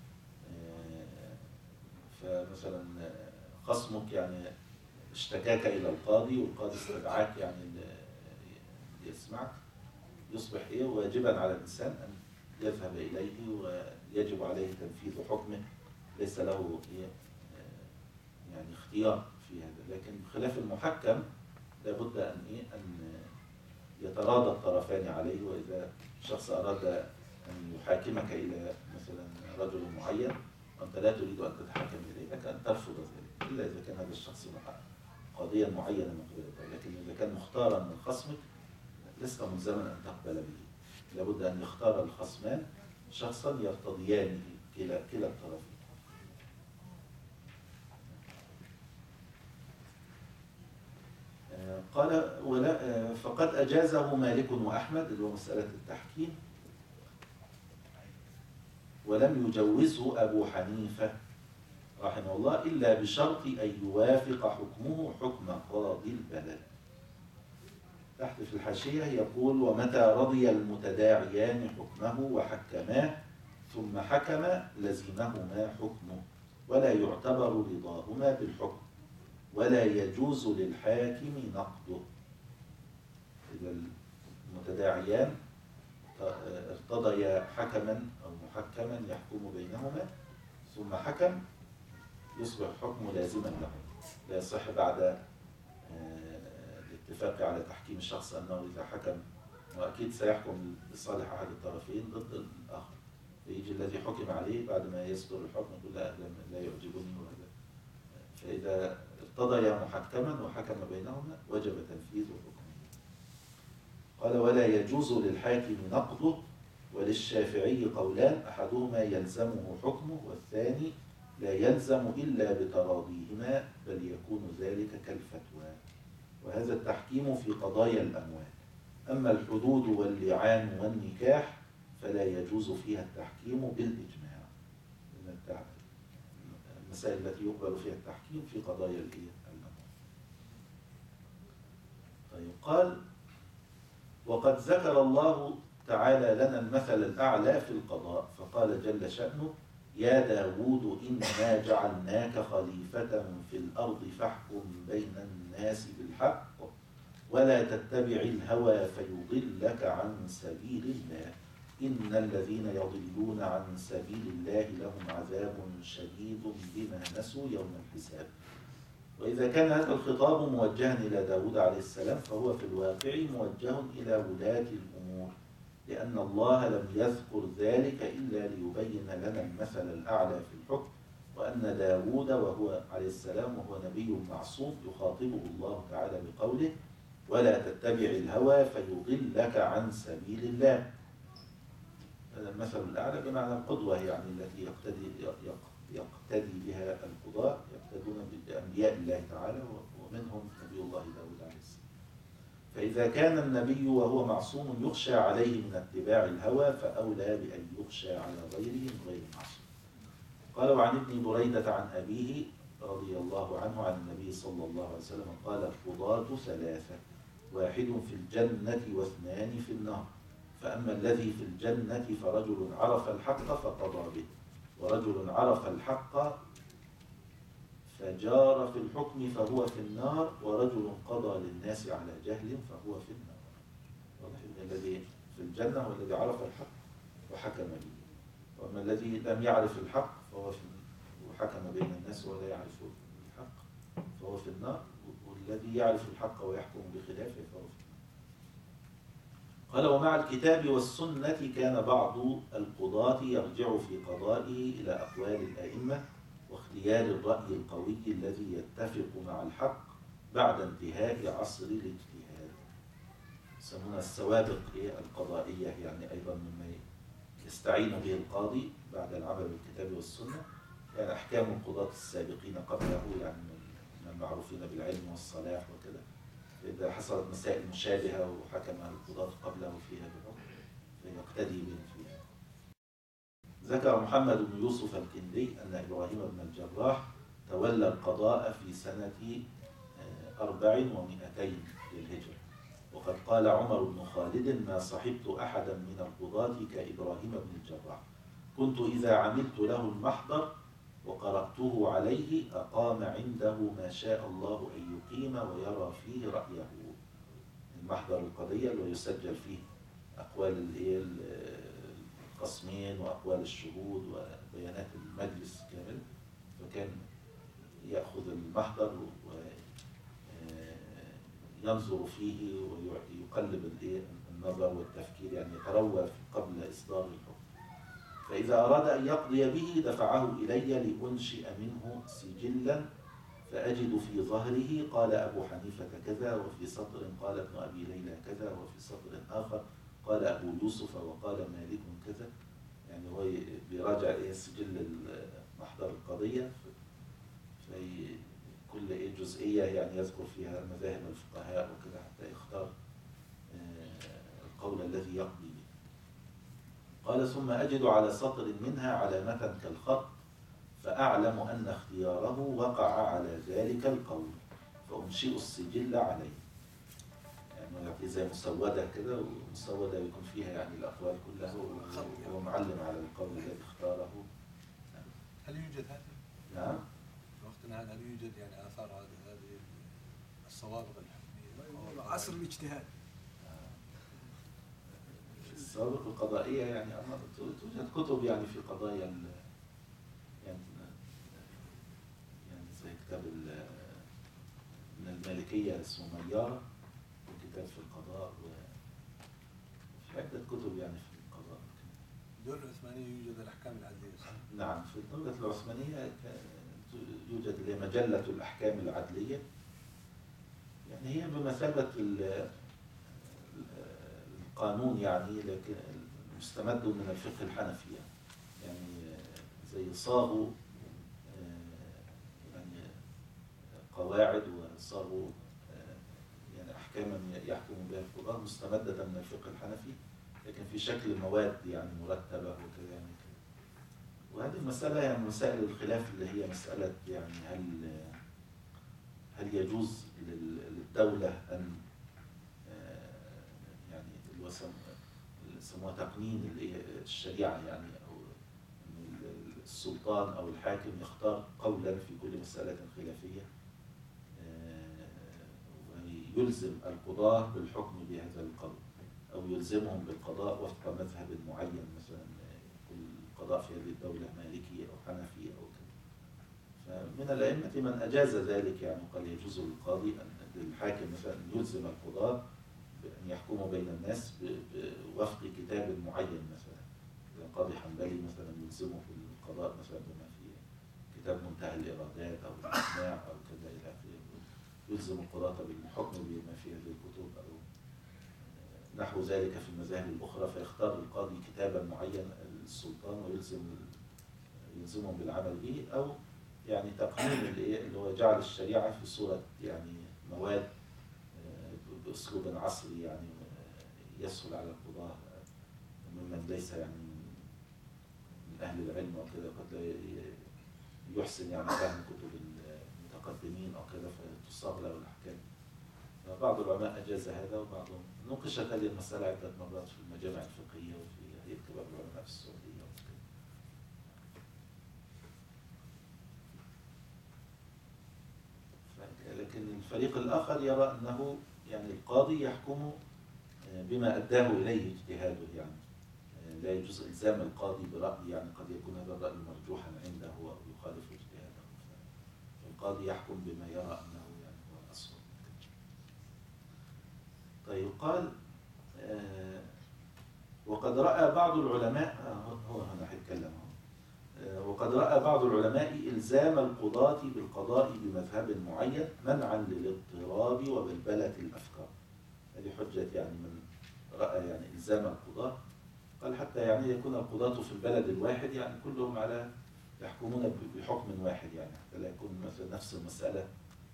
Speaker 2: فمثلا خصمك يعني اشتكاك إلى القاضي والقاضي استدعاك يعني ليسمعك، يصبح واجبا على الإنسان أن يذهب إليه ويجب عليه تنفيذ حكمه، ليس له يعني اختيار في هذا. لكن بخلاف المحكم لابد أن يتراضى الطرفان عليه. وإذا شخص أراد أن يحاكمك إلى مثلا رجل معين وأنت لا تريد أن تتحكم إليه، لك أن ترفض ذلك إلا إذا كان هذا الشخص قضيا معينا من قبل الدولة. لكن إذا كان مختارا من خصمك لست ملزما أن تقبل به. لابد أن يختار الخصمان شخصا يرتضيان كلا الطرفين. قال فقد أجازه مالك وأحمد، اللي هو مسألة التحكيم، ولم يجوزه أبو حنيفة رحمه الله إلا بشرط أن يوافق حكمه حكم قاضي البلد. تحت في الحاشية يقول: ومتى رضي المتداعيان حكمه وحكماه ثم حكم لزمهما حكمه، ولا يعتبر رضاهما بالحكم، ولا يجوز للحاكم نقضه. إذا المتداعيان ارتضيا حكما أو محكما يحكم بينهما ثم حكم، يصبح الحكم لازما له، لا يصح بعد الاتفاق على تحكيم الشخص أنه إذا حكم وأكيد سيحكم لصالح أحد الطرفين ضد الآخر، فيجي الذي حكم عليه بعد ما يصدر الحكم يقول لا يعجبني وهذا. فإذا ارتضيا محكما وحكم بينهما وجب تنفيذ حكمه. قال: ولا يجوز للحاكم نقضه. وللشافعي قولان: أحدهما يلزمه حكمه، والثاني لا يلزم إلا بتراضيهما، بل يكون ذلك كالفتوى. وهذا التحكيم في قضايا الأموال. أما الحدود واللعان والنكاح فلا يجوز فيها التحكيم بالإجماع. المسائل التي يقبل فيها التحكيم في قضايا الأموال. طيب، قال: وقد ذكر الله تعالى لنا المثل الأعلى في القضاء، فقال جل شأنه: يا داود إنا جعلناك خليفة في الأرض فاحكم بين الناس بالحق ولا تتبع الهوى فيضلك عن سبيل الله إن الذين يضلون عن سبيل الله لهم عذاب شديد بما نسوا يوم الحساب. وإذا كان هذا الخطاب موجها إلى داود عليه السلام فهو في الواقع موجه إلى ولاة الأمور، لأن الله لم يذكر ذلك إلا ليبين لنا المثل الأعلى في الحكم، وأن داود وهو عليه السلام وهو نبي معصوم يخاطبه الله تعالى بقوله: ولا تتبع الهوى فيضلك عن سبيل الله. هذا المثل الأعلى بمعنى القدوة، يعني التي يقتدي بها القضاة، يقتدون بأنبياء الله تعالى ومنهم نبي الله داود عليه السلام. فإذا كان النبي وهو معصوم يخشى عليه من اتباع الهوى فأولى بأن يخشى على غيره من غير معصوم. قال: وعن ابن بريدة عن أبيه رضي الله عنه عن النبي صلى الله عليه وسلم قال: القضاة ثلاثة، واحد في الجنة واثنان في النار. فأما الذي في الجنة فرجل عرف الحق فقضى به، ورجل عرف الحق فجار في الحكم فهو في النار، ورجل قضى للناس على جهل فهو في النار. واضح ان الذي في الجنة هو الذي عرف الحق وحكم به، وأما الذي لم يعرف الحق فهو وحكم بين الناس ولا يعرف الحق فهو في النار، والذي يعرف الحق ويحكم بخلافه فهو في النار. قال: ومع الكتاب والسنة كان بعض القضاة يرجع في قضائه إلى أقوال الأئمة واختيار الرأي القوي الذي يتفق مع الحق بعد انتهاء عصر الاجتهاد. يسمونها السوابق القضائية، يعني أيضا مما يستعين به القاضي بعد العمل بالكتاب والسنة، يعني أحكام القضاة السابقين قبله، يعني من المعروفين بالعلم والصلاح وكذا. إذا حصلت مسائل مشابهة وحكم القضاة قبله فيها بحكم فيقتدي بهم فيها. ذكر محمد بن يوسف الكندي أن إبراهيم بن الجراح تولى القضاء في سنة 400 للهجرة. وقد قال عمر بن خالد: ما صحبت أحدا من القضاة كإبراهيم بن الجراح، كنت إذا عملت له المحضر وقرأته عليه أقام عنده ما شاء الله أن يقيم ويرى فيه رأيه. المحضر القضية اللي يسجل فيه أقوال الخصمين وأقوال الشهود وبيانات المجلس كامل، فكان يأخذ المحضر وينظر فيه ويقلب النظر والتفكير، يعني يتروى قبل إصدار الحكم. فإذا أراد أن يقضي به دفعه إلي لأنشئ منه سجلا، فأجد في ظهره قال أبو حنيفة كذا، وفي سطر قال ابن أبي ليلى كذا، وفي سطر آخر قال أبو يوسف وقال مالك كذا. يعني هو بيراجع سجل محضر القضية في كل جزئية، يعني يذكر فيها مذاهب الفقهاء وكذا حتى يختار القول الذي يقضي به. قال ثم أجد على سطر منها علامة كالخط، فأعلم أن اختياره وقع على ذلك القول، فأنشئ السجل عليه. يعني يعطي زي مسودة كده، والمسودة يكون فيها يعني الأقوال كلها، وهو معلم على القول الذي اختاره.
Speaker 4: هل يوجد هذا؟
Speaker 2: نعم.
Speaker 4: في وقتنا هذا هل يوجد يعني آثار هذه الصوابغ الحكمية؟
Speaker 3: عصر الاجتهاد.
Speaker 2: السوابق القضائية يعني توجد كتب يعني في قضايا يعني زي كتاب من المالكية اسمه ميارة، وكتاب في القضاء، وفي عدة كتب يعني في القضاء.
Speaker 4: الدولة العثمانية يوجد الأحكام العدلية صح؟
Speaker 2: نعم، في الدولة العثمانية يوجد مجلة الأحكام العدلية، يعني هي بمثابة القانون يعني، لكن مستمد من الفقه الحنفي يعني زي صاغوا يعني قواعد وصاغوا يعني أحكاما يحكم بها القضاة مستمدة من الفقه الحنفي، لكن في شكل مواد يعني مرتبة وكذا يعني. وهذه المسألة يعني مسائل الخلاف اللي هي مسألة يعني هل يجوز للدولة أن يعني يسموها تقنين الشريعة، يعني أو السلطان أو الحاكم يختار قولا في كل مسألة خلافية ويلزم القضاة بالحكم بهذا القول، أو يلزمهم بالقضاء وفق مذهب معين، مثلا كل قضاء في هذه الدولة مالكي أو حنفي أو كذا. فمن الأئمة من أجاز ذلك، يعني قال يجوز للقاضي للحاكم مثلا يلزم القضاة أن يحكموا بين الناس بوفق كتاب معين، مثلا إذا قاضي حنبلي مثلا يلزمه في القضاء مثلا بما في كتاب منتهى الإرادات أو الإقناع أو كذا إلى آخره، يلزم القضاة بالحكم بما في هذه الكتب أو نحو ذلك في المذاهب الأخرى، فيختار القاضي كتابا معين السلطان ويلزمهم بالعمل به، أو يعني تقنين اللي هو جعل الشريعة في صورة يعني مواد بأسلوب عصري يعني يسهل على القضاة ممن ليس يعني من أهل العلم أو كده، قد لا يحسن يعني فهم كتب المتقدمين أو كده فتصاغ له الأحكام. بعض العلماء أجاز هذا، وبعضهم ناقشت هذه المسألة عدة مرات في المجامع الفقهية وفي هيئة كبار العلماء في السعودية. لكن الفريق الآخر يرى أنه يعني القاضي يحكم بما أداه إليه اجتهاده، يعني لا يجوز إلزام القاضي برأي، يعني قد يكون هذا الرأي مرجوحا عنده أو يخالف اجتهاده، فالقاضي يحكم بما يرى أنه يعني هو الأصل. طيب قال وقد رأى بعض العلماء هو هنا هيتكلم وقد رأى بعض العلماء إلزام القضاة بالقضاء بمذهب معين منعا للاضطراب وبلبلة الأفكار. هذه حجة يعني من رأى يعني إلزام القضاة، قال حتى يعني يكون القضاة في البلد الواحد يعني كلهم على يحكمون بحكم واحد، يعني حتى لا يكون مثلا نفس المسألة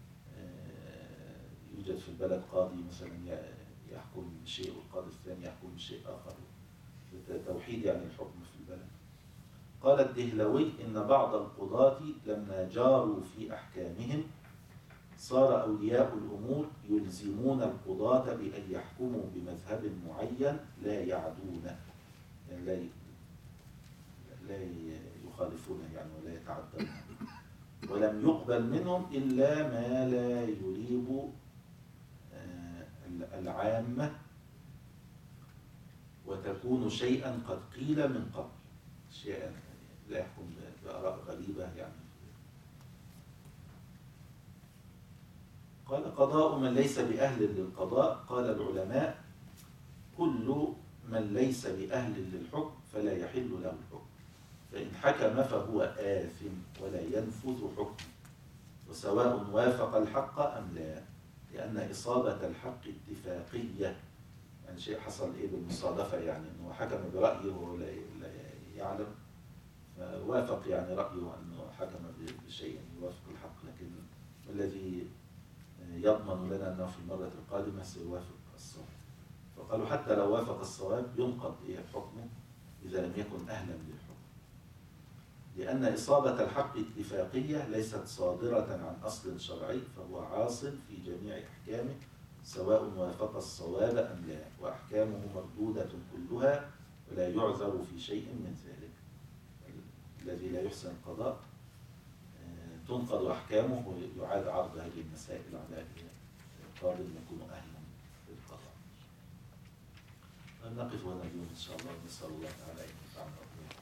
Speaker 2: يوجد في البلد قاضي مثلا يحكم بشيء والقاضي الثاني يحكم بشيء آخر، توحيد يعني الحكم في البلد. قال الدهلوي إن بعض القضاة لما جاروا في أحكامهم صار أولياء الأمور يلزمون القضاة بأن يحكموا بمذهب معين لا يعدونه، يعني لا يخالفونه يعني ولا يتعدونه، ولم يقبل منهم إلا ما لا يريب العامة يكون شيئا قد قيل من قبل، شيئا لا يحكم بآراء غريبة يعني. قال قضاء من ليس بأهل للقضاء. قال العلماء كل من ليس بأهل للحكم فلا يحل له الحكم، فإن حكم فهو آثم ولا ينفذ حكمه، وسواء وافق الحق أم لا، لأن إصابة الحق اتفاقية، يعني شيء حصل إيه بالمصادفة، يعني أنه حكم برأيه وهو لا يعلم، فوافق يعني رأيه أنه حكم بشيء يوافق الحق، لكن الذي يضمن لنا أنه في المرة القادمة سيوافق الصواب. فقالوا حتى لو وافق الصواب ينقض حكمه إذا لم يكن أهلا للحكم، لأن إصابة الحق اتفاقية ليست صادرة عن أصل شرعي، فهو عاصل في جميع أحكامه سواء وافق الصواب أم لا، وأحكامه مردودة كلها ولا يعذر في شيء من ذلك. الذي لا يحسن القضاء تنقض أحكامه ويعاد عرض هذه المسائل على قاضٍ يكون أهلا للقضاء. نقف هنا اليوم إن شاء الله، نسأل الله تعالى أن ينفعنا.